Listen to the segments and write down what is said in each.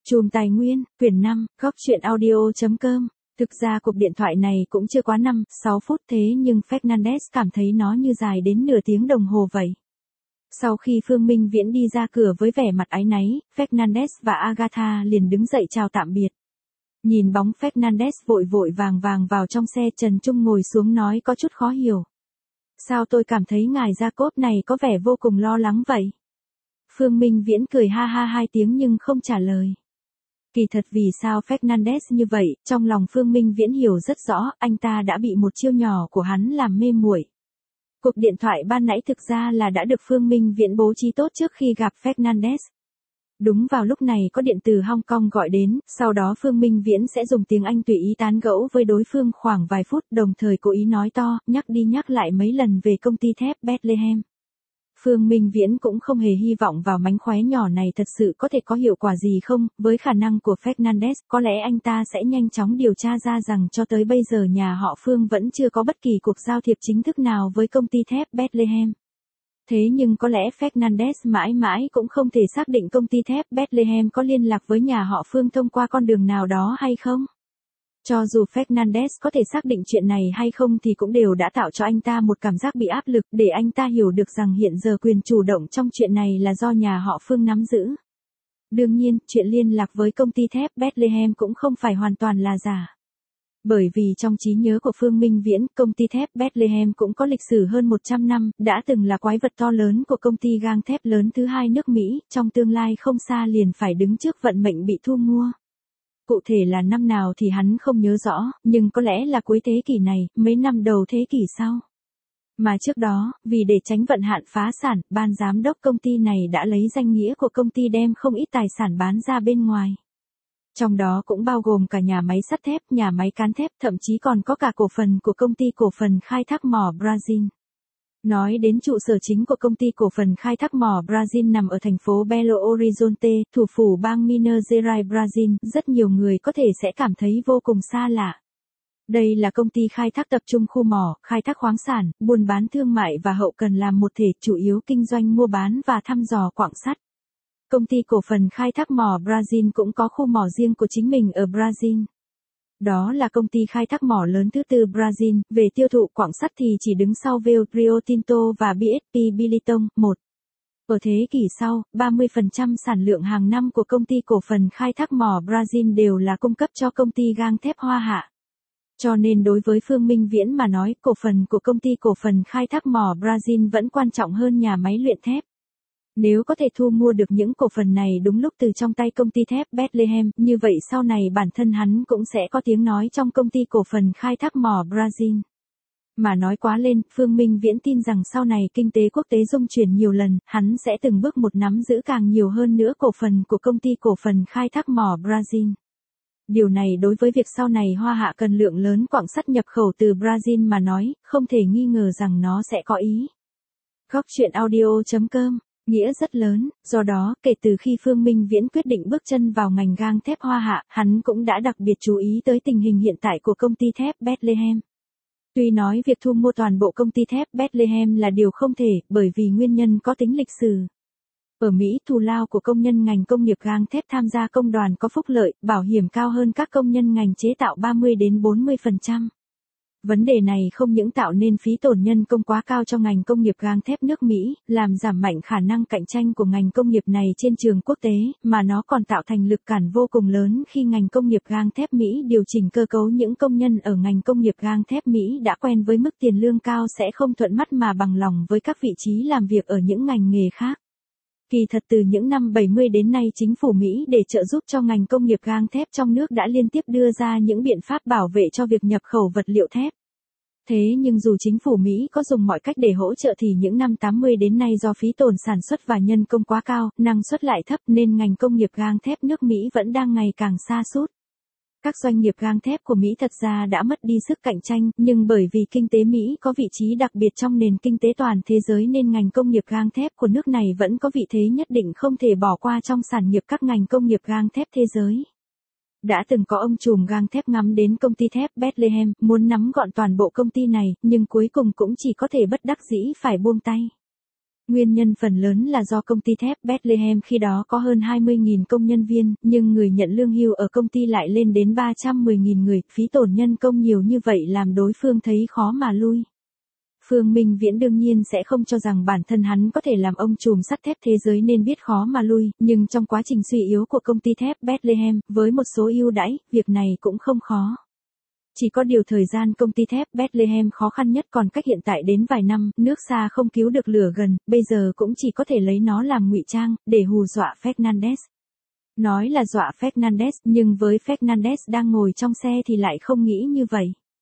Chùm Tài Nguyên, quyển 5, góc truyện audio.com. Thực ra cuộc điện thoại này cũng chưa quá 5-6 phút thế nhưng Fernandes cảm thấy nó như dài đến nửa tiếng đồng hồ vậy. Sau khi Phương Minh Viễn đi ra cửa với vẻ mặt áy náy, Fernandes và Agatha liền đứng dậy chào tạm biệt. Nhìn bóng Fernandes vội vội vàng vàng vào trong xe, Trần Trung ngồi xuống nói có chút khó hiểu. Sao tôi cảm thấy ngài Jacob này có vẻ vô cùng lo lắng vậy? Phương Minh Viễn cười ha ha 2 tiếng nhưng không trả lời. Kỳ thật vì sao Fernandes như vậy, trong lòng Phương Minh Viễn hiểu rất rõ, anh ta đã bị một chiêu nhỏ của hắn làm mê muội. Cuộc điện thoại ban nãy thực ra là đã được Phương Minh Viễn bố trí tốt trước khi gặp Fernandes. Đúng vào lúc này có điện từ Hong Kong gọi đến, sau đó Phương Minh Viễn sẽ dùng tiếng Anh tùy ý tán gẫu với đối phương khoảng vài phút, đồng thời cố ý nói to, nhắc đi nhắc lại mấy lần về công ty thép Bethlehem. Phương Minh Viễn cũng không hề hy vọng vào mánh khóe nhỏ này thật sự có thể có hiệu quả gì không, với khả năng của Fernandes, có lẽ anh ta sẽ nhanh chóng điều tra ra rằng cho tới bây giờ nhà họ Phương vẫn chưa có bất kỳ cuộc giao thiệp chính thức nào với công ty thép Bethlehem. Thế nhưng có lẽ Fernandes mãi mãi cũng không thể xác định công ty thép Bethlehem có liên lạc với nhà họ Phương thông qua con đường nào đó hay không. Cho dù Fernandes có thể xác định chuyện này hay không thì cũng đều đã tạo cho anh ta một cảm giác bị áp lực để anh ta hiểu được rằng hiện giờ quyền chủ động trong chuyện này là do nhà họ Phương nắm giữ. Đương nhiên, chuyện liên lạc với công ty thép Bethlehem cũng không phải hoàn toàn là giả. Bởi vì trong trí nhớ của Phương Minh Viễn, công ty thép Bethlehem cũng có lịch sử hơn 100 năm, đã từng là quái vật to lớn của công ty gang thép lớn thứ hai nước Mỹ, trong tương lai không xa liền phải đứng trước vận mệnh bị thu mua. Cụ thể là năm nào thì hắn không nhớ rõ, nhưng có lẽ là cuối thế kỷ này, mấy năm đầu thế kỷ sau. Mà trước đó, vì để tránh vận hạn phá sản, ban giám đốc công ty này đã lấy danh nghĩa của công ty đem không ít tài sản bán ra bên ngoài. Trong đó cũng bao gồm cả nhà máy sắt thép, nhà máy cán thép, thậm chí còn có cả cổ phần của công ty cổ phần khai thác mỏ Brazil. Nói đến trụ sở chính của công ty cổ phần khai thác mỏ Brazil nằm ở thành phố Belo Horizonte, thủ phủ bang Minas Gerais, Brazil, rất nhiều người có thể sẽ cảm thấy vô cùng xa lạ. Đây là công ty khai thác tập trung khu mỏ, khai thác khoáng sản, buôn bán thương mại và hậu cần làm một thể, chủ yếu kinh doanh mua bán và thăm dò quặng sắt. Công ty cổ phần khai thác mỏ Brazil cũng có khu mỏ riêng của chính mình ở Brazil. Đó là công ty khai thác mỏ lớn thứ tư Brazil, về tiêu thụ quặng sắt thì chỉ đứng sau Vale, Rio Tinto và BHP Billiton. 1. Ở thế kỷ sau, 30% sản lượng hàng năm của công ty cổ phần khai thác mỏ Brazil đều là cung cấp cho công ty gang thép Hoa Hạ. Cho nên đối với Phương Minh Viễn mà nói, cổ phần của công ty cổ phần khai thác mỏ Brazil vẫn quan trọng hơn nhà máy luyện thép. Nếu có thể thu mua được những cổ phần này đúng lúc từ trong tay công ty thép Bethlehem, như vậy sau này bản thân hắn cũng sẽ có tiếng nói trong công ty cổ phần khai thác mỏ Brazil. Mà nói quá lên, Phương Minh Viễn tin rằng sau này kinh tế quốc tế dung chuyển nhiều lần, hắn sẽ từng bước một nắm giữ càng nhiều hơn nữa cổ phần của công ty cổ phần khai thác mỏ Brazil. Điều này đối với việc sau này Hoa Hạ cần lượng lớn quặng sắt nhập khẩu từ Brazil mà nói, không thể nghi ngờ rằng nó sẽ có ý. Góc truyện audio.com. Nghĩa rất lớn, do đó, kể từ khi Phương Minh Viễn quyết định bước chân vào ngành gang thép Hoa Hạ, hắn cũng đã đặc biệt chú ý tới tình hình hiện tại của công ty thép Bethlehem. Tuy nói việc thu mua toàn bộ công ty thép Bethlehem là điều không thể, bởi vì nguyên nhân có tính lịch sử. Ở Mỹ, thù lao của công nhân ngành công nghiệp gang thép tham gia công đoàn có phúc lợi, bảo hiểm cao hơn các công nhân ngành chế tạo 30-40%. Vấn đề này không những tạo nên phí tổn nhân công quá cao cho ngành công nghiệp gang thép nước Mỹ, làm giảm mạnh khả năng cạnh tranh của ngành công nghiệp này trên trường quốc tế, mà nó còn tạo thành lực cản vô cùng lớn khi ngành công nghiệp gang thép Mỹ điều chỉnh cơ cấu. Những công nhân ở ngành công nghiệp gang thép Mỹ đã quen với mức tiền lương cao sẽ không thuận mắt mà bằng lòng với các vị trí làm việc ở những ngành nghề khác. Kỳ thật từ những năm 70 đến nay chính phủ Mỹ để trợ giúp cho ngành công nghiệp gang thép trong nước đã liên tiếp đưa ra những biện pháp bảo vệ cho việc nhập khẩu vật liệu thép. Thế nhưng dù chính phủ Mỹ có dùng mọi cách để hỗ trợ thì những năm 80 đến nay do phí tổn sản xuất và nhân công quá cao, năng suất lại thấp nên ngành công nghiệp gang thép nước Mỹ vẫn đang ngày càng sa sút. Các doanh nghiệp gang thép của Mỹ thật ra đã mất đi sức cạnh tranh, nhưng bởi vì kinh tế Mỹ có vị trí đặc biệt trong nền kinh tế toàn thế giới nên ngành công nghiệp gang thép của nước này vẫn có vị thế nhất định không thể bỏ qua trong sản nghiệp các ngành công nghiệp gang thép thế giới. Đã từng có ông trùm gang thép ngắm đến công ty thép Bethlehem, muốn nắm gọn toàn bộ công ty này, nhưng cuối cùng cũng chỉ có thể bất đắc dĩ phải buông tay. Nguyên nhân phần lớn là do công ty thép Bethlehem khi đó có hơn 20.000 công nhân viên, nhưng người nhận lương hưu ở công ty lại lên đến 310.000 người, phí tổn nhân công nhiều như vậy làm đối phương thấy khó mà lui. Phương Minh Viễn đương nhiên sẽ không cho rằng bản thân hắn có thể làm ông trùm sắt thép thế giới nên biết khó mà lui, nhưng trong quá trình suy yếu của công ty thép Bethlehem, với một số ưu đãi, việc này cũng không khó. Chỉ có điều thời gian công ty thép Bethlehem khó khăn nhất còn cách hiện tại đến vài năm, nước xa không cứu được lửa gần, bây giờ cũng chỉ có thể lấy nó làm ngụy trang, để hù dọa Fernandes. Nói là dọa Fernandes, nhưng với Fernandes đang ngồi trong xe thì lại không nghĩ như vậy.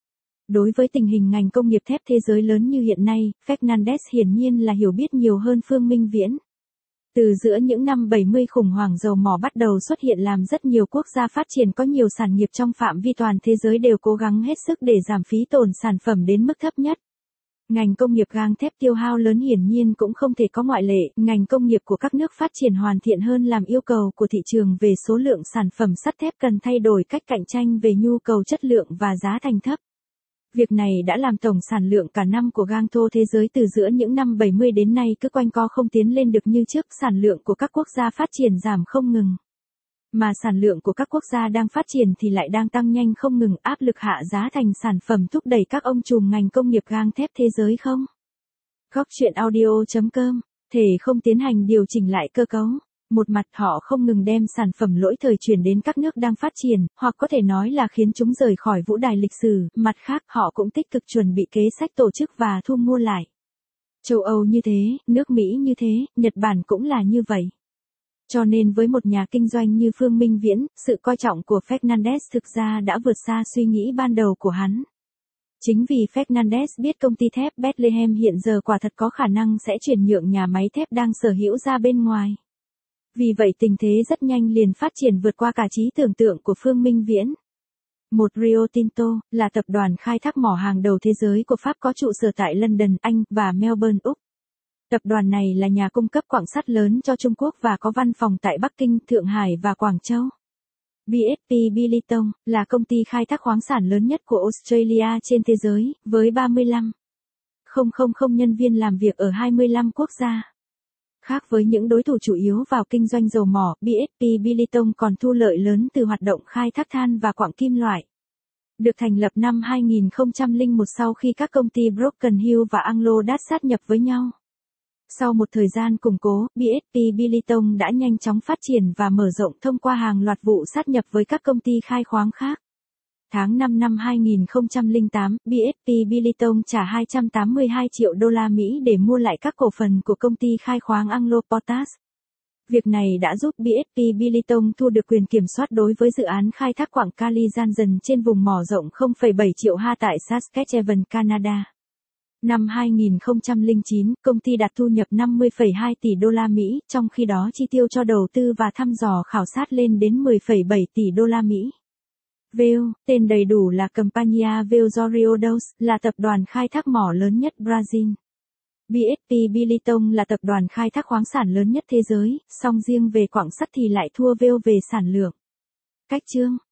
Đối với tình hình ngành công nghiệp thép thế giới lớn như hiện nay, Fernandes hiển nhiên là hiểu biết nhiều hơn Phương Minh Viễn. Từ giữa những năm 70 khủng hoảng dầu mỏ bắt đầu xuất hiện làm rất nhiều quốc gia phát triển có nhiều sản nghiệp trong phạm vi toàn thế giới đều cố gắng hết sức để giảm phí tổn sản phẩm đến mức thấp nhất. Ngành công nghiệp gang thép tiêu hao lớn hiển nhiên cũng không thể có ngoại lệ, ngành công nghiệp của các nước phát triển hoàn thiện hơn làm yêu cầu của thị trường về số lượng sản phẩm sắt thép cần thay đổi cách cạnh tranh về nhu cầu chất lượng và giá thành thấp. Việc này đã làm tổng sản lượng cả năm của gang thô thế giới từ giữa những năm 70 đến nay cứ quanh co không tiến lên được như trước, sản lượng của các quốc gia phát triển giảm không ngừng. Mà sản lượng của các quốc gia đang phát triển thì lại đang tăng nhanh không ngừng, áp lực hạ giá thành sản phẩm thúc đẩy các ông trùm ngành công nghiệp gang thép thế giới không. Góc truyện audio.com, thể không tiến hành điều chỉnh lại cơ cấu. Một mặt họ không ngừng đem sản phẩm lỗi thời chuyển đến các nước đang phát triển, hoặc có thể nói là khiến chúng rời khỏi vũ đài lịch sử, mặt khác họ cũng tích cực chuẩn bị kế sách tổ chức và thu mua lại. Châu Âu như thế, nước Mỹ như thế, Nhật Bản cũng là như vậy. Cho nên với một nhà kinh doanh như Phương Minh Viễn, sự coi trọng của Fernandes thực ra đã vượt xa suy nghĩ ban đầu của hắn. Chính vì Fernandes biết công ty thép Bethlehem hiện giờ quả thật có khả năng sẽ chuyển nhượng nhà máy thép đang sở hữu ra bên ngoài. Vì vậy tình thế rất nhanh liền phát triển vượt qua cả trí tưởng tượng của Phương Minh Viễn. Một Rio Tinto, là tập đoàn khai thác mỏ hàng đầu thế giới của Pháp có trụ sở tại London, Anh, và Melbourne, Úc. Tập đoàn này là nhà cung cấp quặng sắt lớn cho Trung Quốc và có văn phòng tại Bắc Kinh, Thượng Hải và Quảng Châu. BHP Billiton, là công ty khai thác khoáng sản lớn nhất của Australia trên thế giới, với 35,000 nhân viên làm việc ở 25 quốc gia. Khác với những đối thủ chủ yếu vào kinh doanh dầu mỏ, BHP Billiton còn thu lợi lớn từ hoạt động khai thác than và quặng kim loại. Được thành lập năm 2001 sau khi các công ty Broken Hill và Anglo Dutch sát nhập với nhau. Sau một thời gian củng cố, BHP Billiton đã nhanh chóng phát triển và mở rộng thông qua hàng loạt vụ sát nhập với các công ty khai khoáng khác. Tháng 5 năm 2008, BHP Billiton trả 282 triệu đô la Mỹ để mua lại các cổ phần của công ty khai khoáng Anglo Potash. Việc này đã giúp BHP Billiton thu được quyền kiểm soát đối với dự án khai thác quặng Kali Jansen trên vùng mỏ rộng 0,7 triệu ha tại Saskatchewan, Canada. Năm 2009, công ty đạt thu nhập 50,2 tỷ đô la Mỹ, trong khi đó chi tiêu cho đầu tư và thăm dò khảo sát lên đến 10,7 tỷ đô la Mỹ. VEL, tên đầy đủ là Companhia VEL do Rio Doce, là tập đoàn khai thác mỏ lớn nhất Brazil. BHP Billiton là tập đoàn khai thác khoáng sản lớn nhất thế giới, song riêng về quặng sắt thì lại thua VEL về sản lượng. Cách chương